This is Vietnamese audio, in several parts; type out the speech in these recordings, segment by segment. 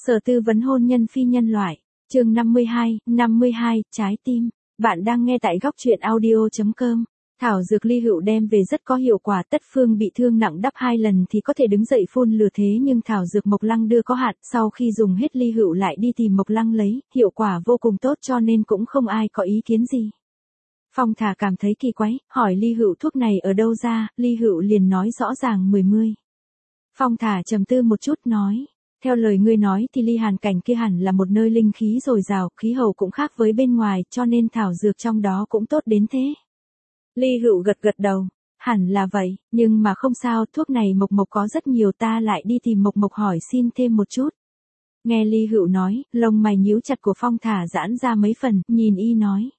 Sở tư vấn hôn nhân phi nhân loại, chương 52, trái tim. Bạn đang nghe tại góc truyện audio.com. Thảo dược ly hữu đem về rất có hiệu quả, Tất Phương bị thương nặng đắp 2 lần thì có thể đứng dậy phun lửa, thế nhưng thảo dược Mộc Lăng đưa có hạn, sau khi dùng hết ly hữu lại đi tìm Mộc Lăng lấy, hiệu quả vô cùng tốt cho nên cũng không ai có ý kiến gì. Phong Thả cảm thấy kỳ quái, hỏi ly hữu thuốc này ở đâu ra, ly hữu liền nói rõ ràng 10. Phong Thả trầm tư một chút nói. Theo lời ngươi nói thì Ly Hàn Cảnh kia hẳn là một nơi linh khí dồi dào, khí hậu cũng khác với bên ngoài, cho nên thảo dược trong đó cũng tốt đến thế. Ly Hữu gật đầu, hẳn là vậy, nhưng mà không sao, thuốc này Mộc Mộc có rất nhiều, ta lại đi tìm Mộc Mộc hỏi xin thêm một chút. Nghe Ly Hữu nói, lông mày nhíu chặt của Phong Thả giãn ra mấy phần, nhìn y nói.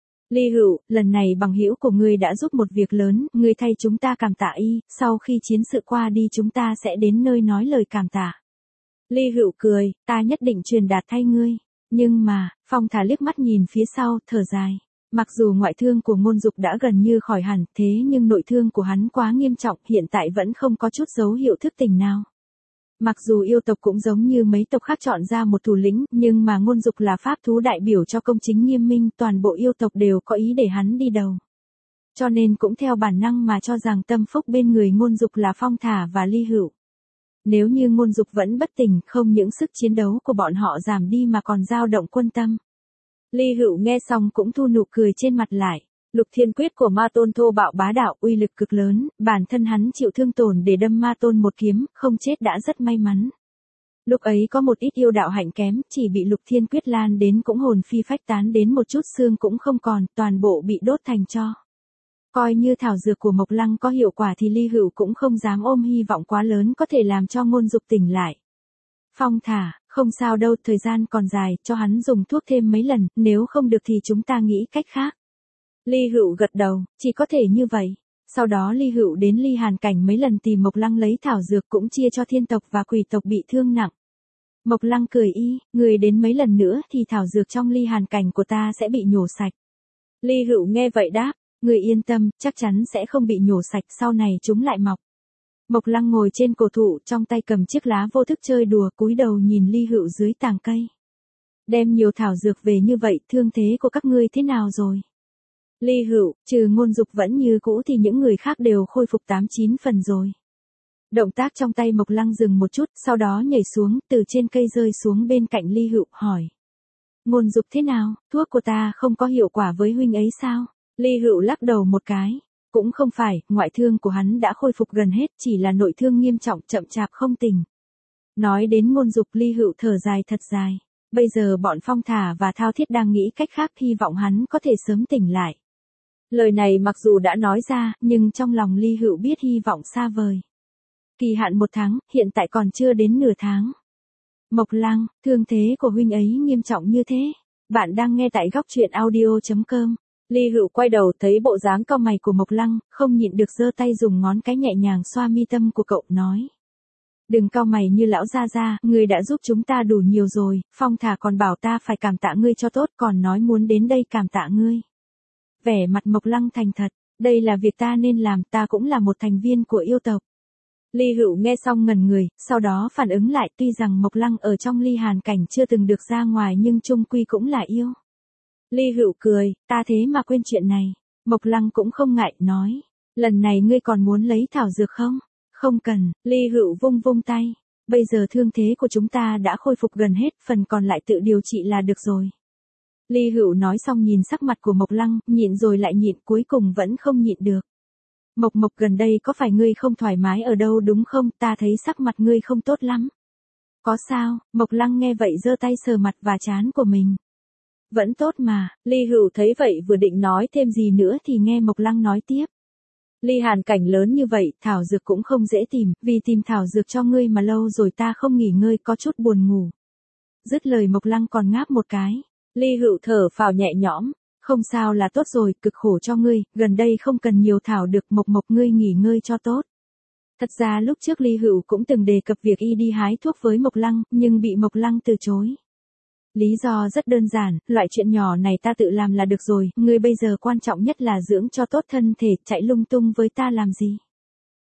Ly Hữu, lần này bằng hữu của ngươi đã giúp một việc lớn, ngươi thay chúng ta cảm tạ y, sau khi chiến sự qua đi chúng ta sẽ đến nơi nói lời cảm tạ. Ly Hữu cười, ta nhất định truyền đạt thay ngươi. Nhưng mà, Phong Thả liếc mắt nhìn phía sau, thở dài. Mặc dù ngoại thương của Ngôn Dục đã gần như khỏi hẳn, thế nhưng nội thương của hắn quá nghiêm trọng, hiện tại vẫn không có chút dấu hiệu thức tỉnh nào. Mặc dù yêu tộc cũng giống như mấy tộc khác chọn ra một thủ lĩnh, nhưng mà Ngôn Dục là pháp thú đại biểu cho công chính nghiêm minh, toàn bộ yêu tộc đều có ý để hắn đi đầu. Cho nên cũng theo bản năng mà cho rằng tâm phúc bên người Ngôn Dục là Phong Thả và Ly Hữu. Nếu như Ngôn Dục vẫn bất tỉnh, không những sức chiến đấu của bọn họ giảm đi mà còn dao động quân tâm. Ly Hữu nghe xong cũng thu nụ cười trên mặt lại. Lục Thiên Quyết của Ma Tôn thô bạo bá đạo, uy lực cực lớn, bản thân hắn chịu thương tổn để đâm Ma Tôn một kiếm, không chết đã rất may mắn. Lúc ấy có một ít yêu đạo hạnh kém, chỉ bị Lục Thiên Quyết lan đến cũng hồn phi phách tán, đến một chút xương cũng không còn, toàn bộ bị đốt thành tro. Coi như thảo dược của Mộc Lăng có hiệu quả thì Ly Hữu cũng không dám ôm hy vọng quá lớn có thể làm cho Ngôn Dục tỉnh lại. Phong Thả, không sao đâu, thời gian còn dài, cho hắn dùng thuốc thêm mấy lần, nếu không được thì chúng ta nghĩ cách khác. Ly Hữu gật đầu, chỉ có thể như vậy. Sau đó Ly Hữu đến Ly Hàn Cảnh mấy lần tìm Mộc Lăng lấy thảo dược, cũng chia cho thiên tộc và quỷ tộc bị thương nặng. Mộc Lăng cười y, người đến mấy lần nữa thì thảo dược trong Ly Hàn Cảnh của ta sẽ bị nhổ sạch. Ly Hữu nghe vậy đáp. Người yên tâm, chắc chắn sẽ không bị nhổ sạch, sau này chúng lại mọc. Mộc Lăng ngồi trên cổ thụ, trong tay cầm chiếc lá vô thức chơi đùa, cúi đầu nhìn Ly Hữu dưới tàng cây. Đem nhiều thảo dược về như vậy, thương thế của các ngươi thế nào rồi? Ly Hữu, trừ Ngôn Dục vẫn như cũ thì những người khác đều khôi phục 8-9 phần rồi. Động tác trong tay Mộc Lăng dừng một chút, sau đó nhảy xuống, từ trên cây rơi xuống bên cạnh Ly Hữu, hỏi. Ngôn Dục thế nào, thuốc của ta không có hiệu quả với huynh ấy sao? Ly Hữu lắc đầu một cái. Cũng không phải, ngoại thương của hắn đã khôi phục gần hết, chỉ là nội thương nghiêm trọng, chậm chạp không tỉnh. Nói đến Ngôn Dục, Ly Hữu thở dài thật dài. Bây giờ bọn Phong Thả và Thao Thiết đang nghĩ cách khác, hy vọng hắn có thể sớm tỉnh lại. Lời này mặc dù đã nói ra, nhưng trong lòng Ly Hữu biết hy vọng xa vời. Kỳ hạn 1 tháng, hiện tại còn chưa đến nửa tháng. Mộc Lăng, thương thế của huynh ấy nghiêm trọng như thế. Bạn đang nghe tại góc truyện audio.com. Ly Hữu quay đầu thấy bộ dáng cau mày của Mộc Lăng, không nhịn được giơ tay dùng ngón cái nhẹ nhàng xoa mi tâm của cậu, nói. Đừng cau mày như lão gia gia, ngươi đã giúp chúng ta đủ nhiều rồi, Phong Thả còn bảo ta phải cảm tạ ngươi cho tốt, còn nói muốn đến đây cảm tạ ngươi. Vẻ mặt Mộc Lăng thành thật, đây là việc ta nên làm, ta cũng là một thành viên của yêu tộc. Ly Hữu nghe xong ngẩn người, sau đó phản ứng lại, tuy rằng Mộc Lăng ở trong Ly Hàn Cảnh chưa từng được ra ngoài nhưng chung quy cũng là yêu. Ly Hữu cười, ta thế mà quên chuyện này. Mộc Lăng cũng không ngại, nói. Lần này ngươi còn muốn lấy thảo dược không? Không cần, Ly Hữu vung vung tay. Bây giờ thương thế của chúng ta đã khôi phục gần hết, phần còn lại tự điều trị là được rồi. Ly Hữu nói xong nhìn sắc mặt của Mộc Lăng, nhịn rồi lại nhịn, cuối cùng vẫn không nhịn được. Mộc Mộc, gần đây có phải ngươi không thoải mái ở đâu đúng không? Ta thấy sắc mặt ngươi không tốt lắm. Có sao? Mộc Lăng nghe vậy giơ tay sờ mặt và trán của mình. Vẫn tốt mà, Ly Hữu thấy vậy vừa định nói thêm gì nữa thì nghe Mộc Lăng nói tiếp. Ly Hàn Cảnh lớn như vậy, thảo dược cũng không dễ tìm, vì tìm thảo dược cho ngươi mà lâu rồi ta không nghỉ ngơi, có chút buồn ngủ. Dứt lời Mộc Lăng còn ngáp một cái. Ly Hữu thở phào nhẹ nhõm, không sao là tốt rồi, cực khổ cho ngươi, gần đây không cần nhiều thảo được, Mộc Mộc ngươi nghỉ ngơi cho tốt. Thật ra lúc trước Ly Hữu cũng từng đề cập việc y đi hái thuốc với Mộc Lăng, nhưng bị Mộc Lăng từ chối. Lý do rất đơn giản, loại chuyện nhỏ này ta tự làm là được rồi, ngươi bây giờ quan trọng nhất là dưỡng cho tốt thân thể, chạy lung tung với ta làm gì.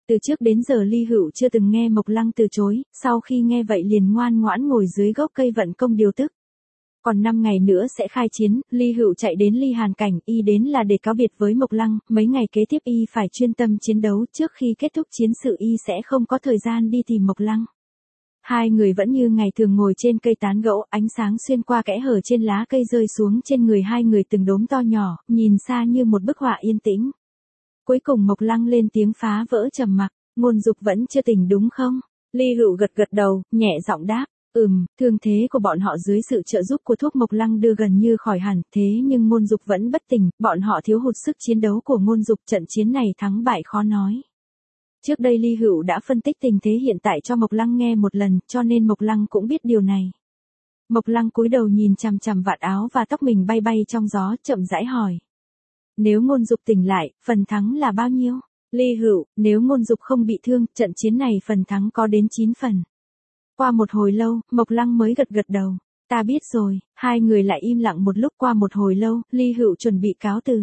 Từ trước đến giờ Ly Hữu chưa từng nghe Mộc Lăng từ chối, sau khi nghe vậy liền ngoan ngoãn ngồi dưới gốc cây vận công điều tức. Còn 5 ngày nữa sẽ khai chiến, Ly Hữu chạy đến Ly Hàn Cảnh, y đến là để cáo biệt với Mộc Lăng, mấy ngày kế tiếp y phải chuyên tâm chiến đấu, trước khi kết thúc chiến sự y sẽ không có thời gian đi tìm Mộc Lăng. Hai người vẫn như ngày thường ngồi trên cây tán gẫu, ánh sáng xuyên qua kẽ hở trên lá cây rơi xuống trên người hai người từng đốm to nhỏ, nhìn xa như một bức họa yên tĩnh. Cuối cùng Mộc Lăng lên tiếng phá vỡ trầm mặc, Ngôn Dục vẫn chưa tỉnh đúng không? Ly Hữu gật gật đầu, nhẹ giọng đáp. Thương thế của bọn họ dưới sự trợ giúp của thuốc Mộc Lăng đưa gần như khỏi hẳn, thế nhưng Ngôn Dục vẫn bất tỉnh, bọn họ thiếu hụt sức chiến đấu của Ngôn Dục, trận chiến này thắng bại khó nói. Trước đây Ly Hữu đã phân tích tình thế hiện tại cho Mộc Lăng nghe một lần, cho nên Mộc Lăng cũng biết điều này. Mộc Lăng cúi đầu nhìn chằm chằm vạt áo và tóc mình bay bay trong gió, chậm rãi hỏi. Nếu Ngôn Dục tỉnh lại, phần thắng là bao nhiêu? Ly Hữu, nếu Ngôn Dục không bị thương, trận chiến này phần thắng có đến 9 phần. Qua một hồi lâu, Mộc Lăng mới gật gật đầu. Ta biết rồi, hai người lại im lặng một lúc. Qua một hồi lâu, Ly Hữu chuẩn bị cáo từ.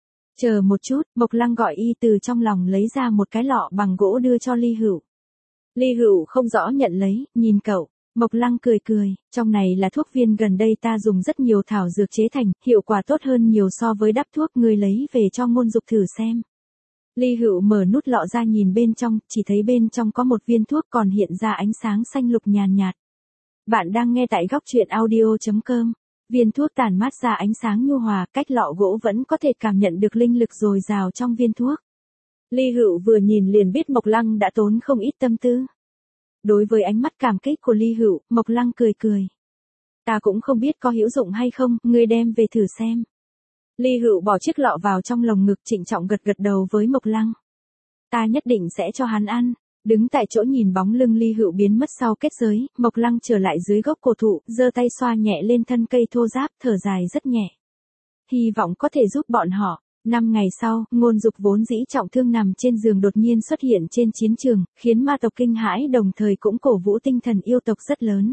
Chờ một chút, Mộc Lăng gọi y từ trong lòng lấy ra một cái lọ bằng gỗ đưa cho Ly Hữu. Ly Hữu không rõ nhận lấy, nhìn cậu. Mộc Lăng cười cười, trong này là thuốc viên gần đây ta dùng rất nhiều thảo dược chế thành, hiệu quả tốt hơn nhiều so với đắp thuốc, ngươi lấy về cho Ngôn Dục thử xem. Ly Hữu mở nút lọ ra nhìn bên trong, chỉ thấy bên trong có một viên thuốc còn hiện ra ánh sáng xanh lục nhàn nhạt. Bạn đang nghe tại góc truyện audio.com. Viên thuốc tản mát ra ánh sáng nhu hòa, cách lọ gỗ vẫn có thể cảm nhận được linh lực dồi dào trong viên thuốc. Ly Hữu vừa nhìn liền biết Mộc Lăng đã tốn không ít tâm tư. Đối với ánh mắt cảm kích của Ly Hữu, Mộc Lăng cười cười. Ta cũng không biết có hữu dụng hay không, ngươi đem về thử xem. Ly Hữu bỏ chiếc lọ vào trong lồng ngực, trịnh trọng gật gật đầu với Mộc Lăng. Ta nhất định sẽ cho hắn ăn. Đứng tại chỗ nhìn bóng lưng Ly Hữu biến mất sau kết giới, Mộc Lăng trở lại dưới gốc cổ thụ, giơ tay xoa nhẹ lên thân cây thô ráp, thở dài rất nhẹ. Hy vọng có thể giúp bọn họ. 5 ngày sau, Ngôn Dục vốn dĩ trọng thương nằm trên giường đột nhiên xuất hiện trên chiến trường, khiến ma tộc kinh hãi, đồng thời cũng cổ vũ tinh thần yêu tộc rất lớn.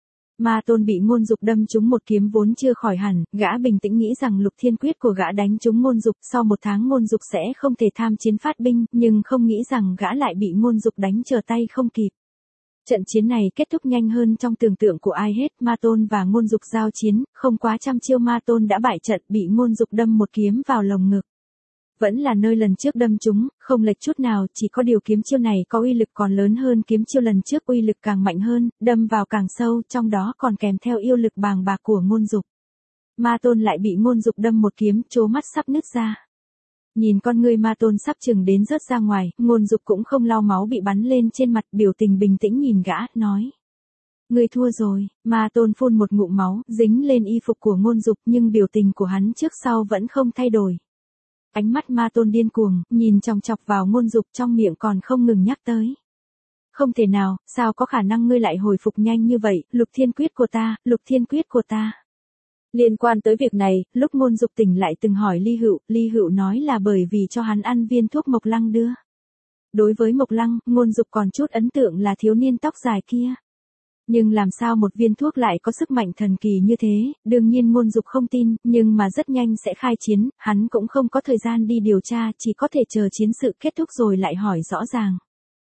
Ma Tôn bị Ngôn Dục đâm trúng một kiếm vốn chưa khỏi hẳn, gã bình tĩnh nghĩ rằng Lục Thiên Quyết của gã đánh trúng Ngôn Dục, sau 1 tháng Ngôn Dục sẽ không thể tham chiến phát binh, nhưng không nghĩ rằng gã lại bị Ngôn Dục đánh trở tay không kịp. Trận chiến này kết thúc nhanh hơn trong tưởng tượng của ai hết, Ma Tôn và Ngôn Dục giao chiến, không quá trăm chiêu Ma Tôn đã bại trận, bị Ngôn Dục đâm một kiếm vào lồng ngực. Vẫn là nơi lần trước đâm trúng, không lệch chút nào, chỉ có điều kiếm chiêu này có uy lực còn lớn hơn kiếm chiêu lần trước, uy lực càng mạnh hơn, đâm vào càng sâu, trong đó còn kèm theo yêu lực bàng bạc của Ngôn Dục. Ma Tôn lại bị Ngôn Dục đâm một kiếm, trố mắt sắp nứt ra. Nhìn con ngươi Ma Tôn sắp chừng đến rớt ra ngoài, Ngôn Dục cũng không lau máu bị bắn lên trên mặt, biểu tình bình tĩnh nhìn gã, nói. Ngươi thua rồi. Ma Tôn phun một ngụm máu, dính lên y phục của Ngôn Dục, nhưng biểu tình của hắn trước sau vẫn không thay đổi. Ánh mắt Ma Tôn điên cuồng, nhìn chòng chọc vào Ngôn Dục, trong miệng còn không ngừng nhắc tới. Không thể nào, sao có khả năng ngươi lại hồi phục nhanh như vậy, Lục Thiên Quyết của ta, Lục Thiên Quyết của ta. Liên quan tới việc này, lúc Ngôn Dục tỉnh lại từng hỏi Ly Hữu nói là bởi vì cho hắn ăn viên thuốc Mộc Lăng đưa. Đối với Mộc Lăng, Ngôn Dục còn chút ấn tượng là thiếu niên tóc dài kia. Nhưng làm sao một viên thuốc lại có sức mạnh thần kỳ như thế, đương nhiên Ngôn Dục không tin, nhưng mà rất nhanh sẽ khai chiến, hắn cũng không có thời gian đi điều tra, chỉ có thể chờ chiến sự kết thúc rồi lại hỏi rõ ràng.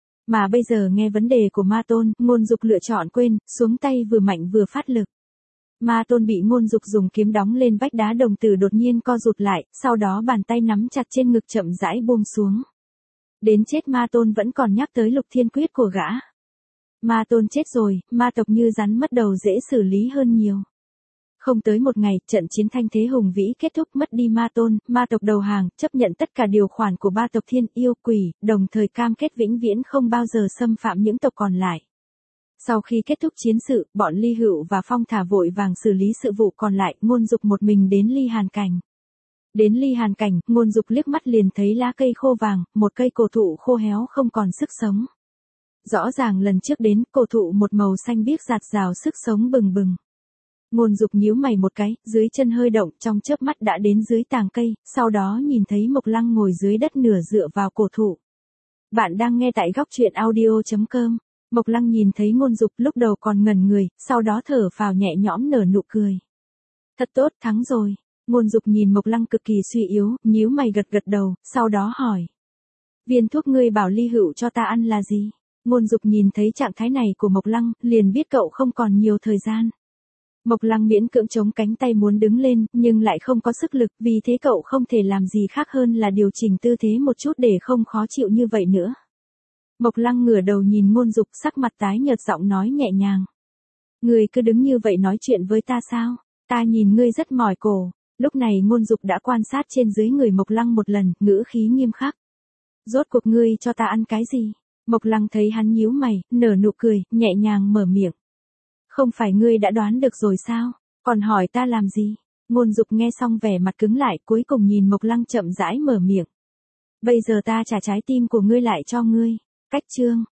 Mà bây giờ nghe vấn đề của Ma Tôn, Ngôn Dục lựa chọn quên, xuống tay vừa mạnh vừa phát lực. Ma Tôn bị Ngôn Dục dùng kiếm đóng lên vách đá, đồng tử đột nhiên co rụt lại, sau đó bàn tay nắm chặt trên ngực chậm rãi buông xuống. Đến chết Ma Tôn vẫn còn nhắc tới Lục Thiên Quyết của gã. Ma Tôn chết rồi, ma tộc như rắn mất đầu dễ xử lý hơn nhiều. Không tới một ngày, trận chiến thanh thế hùng vĩ kết thúc, mất đi Ma Tôn, ma tộc đầu hàng, chấp nhận tất cả điều khoản của ba tộc thiên yêu quỷ, đồng thời cam kết vĩnh viễn không bao giờ xâm phạm những tộc còn lại. Sau khi kết thúc chiến sự, bọn Ly Hữu và Phong Thả vội vàng xử lý sự vụ còn lại, Ngôn Dục một mình đến Ly Hàn Cảnh. Đến Ly Hàn Cảnh, Ngôn Dục liếc mắt liền thấy lá cây khô vàng, một cây cổ thụ khô héo không còn sức sống. Rõ ràng lần trước đến, cổ thụ một màu xanh biếc rạt rào sức sống bừng bừng. Ngôn Dục nhíu mày một cái, dưới chân hơi động, trong chớp mắt đã đến dưới tàng cây, sau đó nhìn thấy Mộc Lăng ngồi dưới đất nửa dựa vào cổ thụ. Bạn đang nghe tại góc truyện audio.com. Mộc Lăng nhìn thấy Ngôn Dục lúc đầu còn ngẩn người, sau đó thở phào nhẹ nhõm nở nụ cười. Thật tốt, thắng rồi. Ngôn Dục nhìn Mộc Lăng cực kỳ suy yếu, nhíu mày gật gật đầu, sau đó hỏi. Viên thuốc ngươi bảo Ly Hữu cho ta ăn là gì? Ngôn Dục nhìn thấy trạng thái này của Mộc Lăng, liền biết cậu không còn nhiều thời gian. Mộc Lăng miễn cưỡng chống cánh tay muốn đứng lên, nhưng lại không có sức lực, vì thế cậu không thể làm gì khác hơn là điều chỉnh tư thế một chút để không khó chịu như vậy nữa. Mộc Lăng ngửa đầu nhìn Ngôn Dục, sắc mặt tái nhợt, giọng nói nhẹ nhàng. Ngươi cứ đứng như vậy nói chuyện với ta sao? Ta nhìn ngươi rất mỏi cổ. Lúc này Ngôn Dục đã quan sát trên dưới người Mộc Lăng một lần, ngữ khí nghiêm khắc. Rốt cuộc ngươi cho ta ăn cái gì? Mộc Lăng thấy hắn nhíu mày, nở nụ cười, nhẹ nhàng mở miệng. Không phải ngươi đã đoán được rồi sao? Còn hỏi ta làm gì? Ngôn Dục nghe xong vẻ mặt cứng lại, cuối cùng nhìn Mộc Lăng chậm rãi mở miệng. Bây giờ ta trả trái tim của ngươi lại cho ngươi. Cách chương.